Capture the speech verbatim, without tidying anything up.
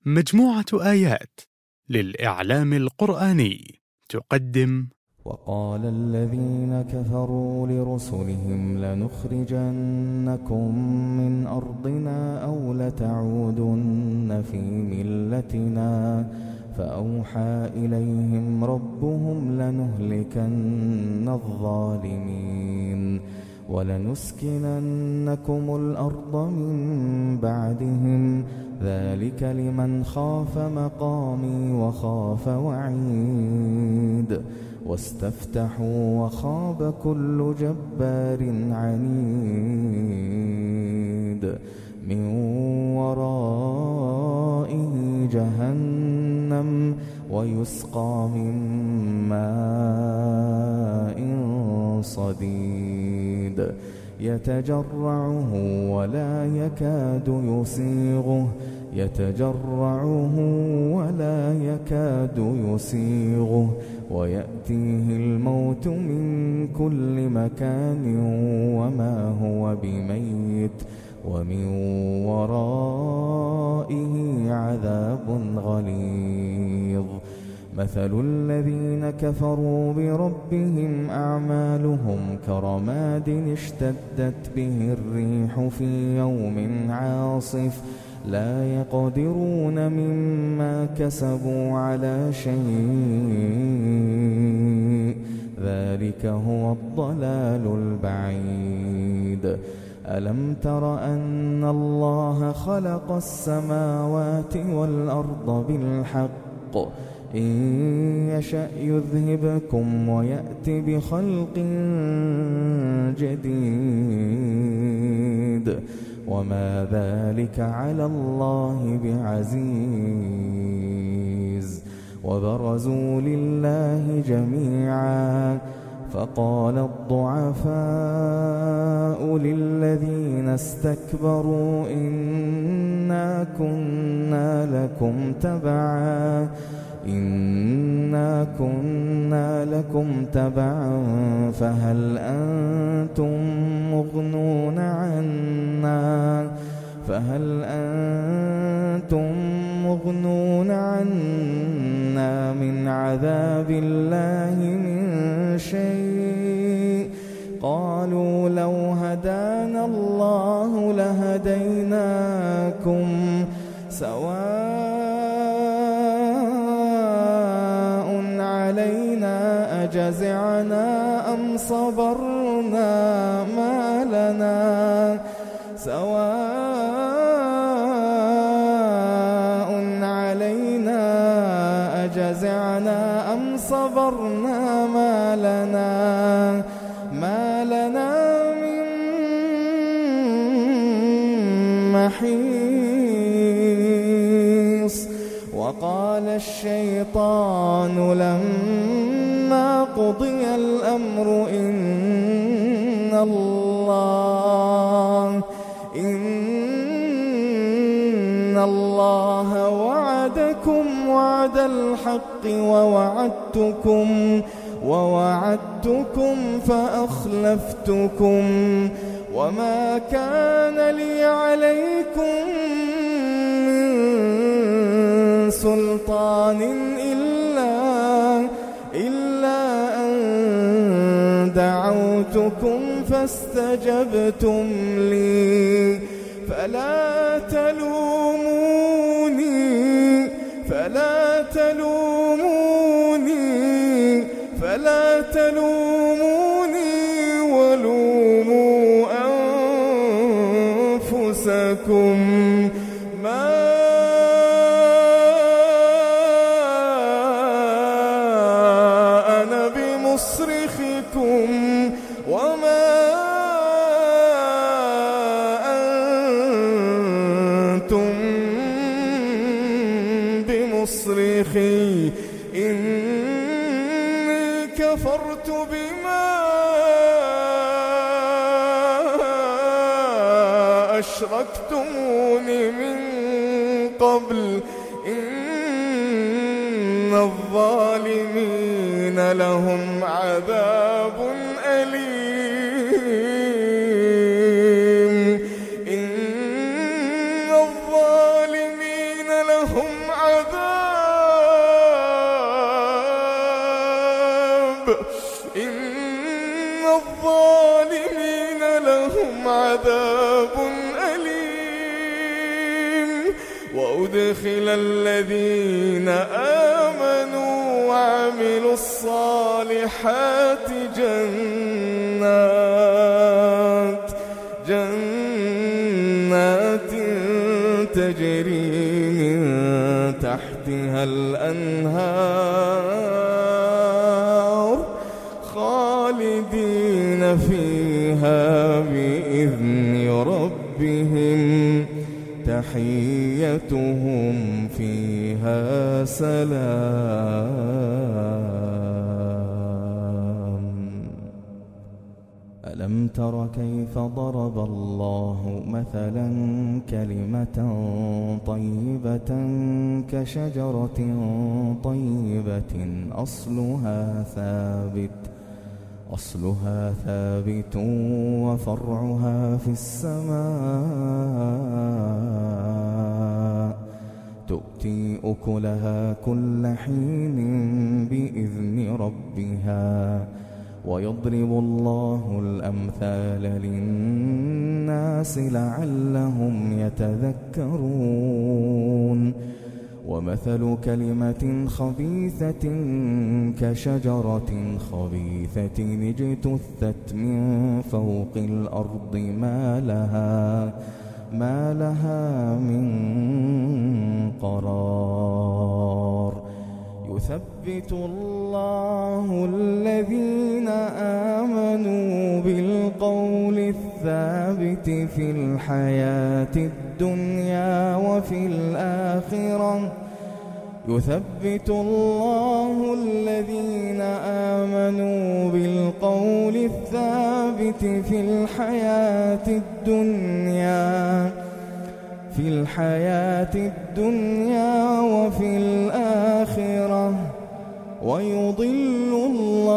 مجموعة آيات للإعلام القرآني تقدم: وقال الذين كفروا لرسلهم لنخرجنكم من أرضنا أو لتعودن في ملتنا فأوحى إليهم ربهم لنهلكن الظالمين ولنسكننكم الأرض من بعدهم ذلك لمن خاف مقامي وخاف وعيد واستفتحوا وخاب كل جبار عنيد من ورائه جهنم ويسقى من ماء صديد يتجرعه ولا يكاد يسيغه يتجرعه ولا يكاد يسيغه ويأتيه الموت من كل مكان وما هو بميت ومن ورائه عذاب غليظ مثل الذين كفروا بربهم أعمالهم كرماد اشتدت به الريح في يوم عاصف لا يقدرون مما كسبوا على شيء ذلك هو الضلال البعيد ألم تر أن الله خلق السماوات والأرض بالحق إن يشأ يذهبكم ويأت بخلق جديد وما ذلك على الله بعزيز وبرزوا لله جميعا فقال الضعفاء للذين استكبروا إنا كنا لكم تبعا إنا كنا لكم تبعا فهل أنتم مغنون عنا فهل أنتم مغنون عنا من عذاب الله من شيء قالوا لو هدانا الله لهديناكم سواء علينا أجزعنا أم صبرنا ما لنا سواء علينا أجزعنا أم صبرنا ما لنا ما لنا من محيص وقال الشيطان لما قضي الأمر إن الله إن الله وعدكم وعد الحق ووعدتكم ووعدتكم فأخلفتكم وما كان لي عليكم من سلطان إلا إلا أن دعوتكم فاستجبتم لي فلا تلوموني فلا تلوموني فلا تلوموني ولوموا أنفسكم ما أنا بمصرخكم وما أنتم بمصرخي إني كفرت بما أشركتمون من قبل إن الظالمين لهم عذاب أليم إن الظالمين لهم عذاب إن الظالمين لهم عذاب أليم وأدخل الذين آمنوا وعملوا الصالحات جنات جنات تجري من تحتها الأنهار خالدين فيها بإذن ربهم تحيتهم فيها سلام. ألم تر كيف ضرب الله مثلا كلمة طيبة كشجرة طيبة أصلها ثابت أصلها ثابت وفرعها في السماء تؤتي أكلها كل حين بإذن ربها ويضرب الله الأمثال للناس لعلهم يتذكرون. ومثل كلمة خبيثة كشجرة خبيثة اجتثت من فوق الأرض ما لها ما لها من قرار. يثبت الله الذين آمنوا بالقول الثابت في الحياة الدنيا وفي الآخرة يثبت الله الذين آمنوا بالقول الثابت في الحياة الدنيا في الحياة الدنيا وفي الآخرة ويضل الله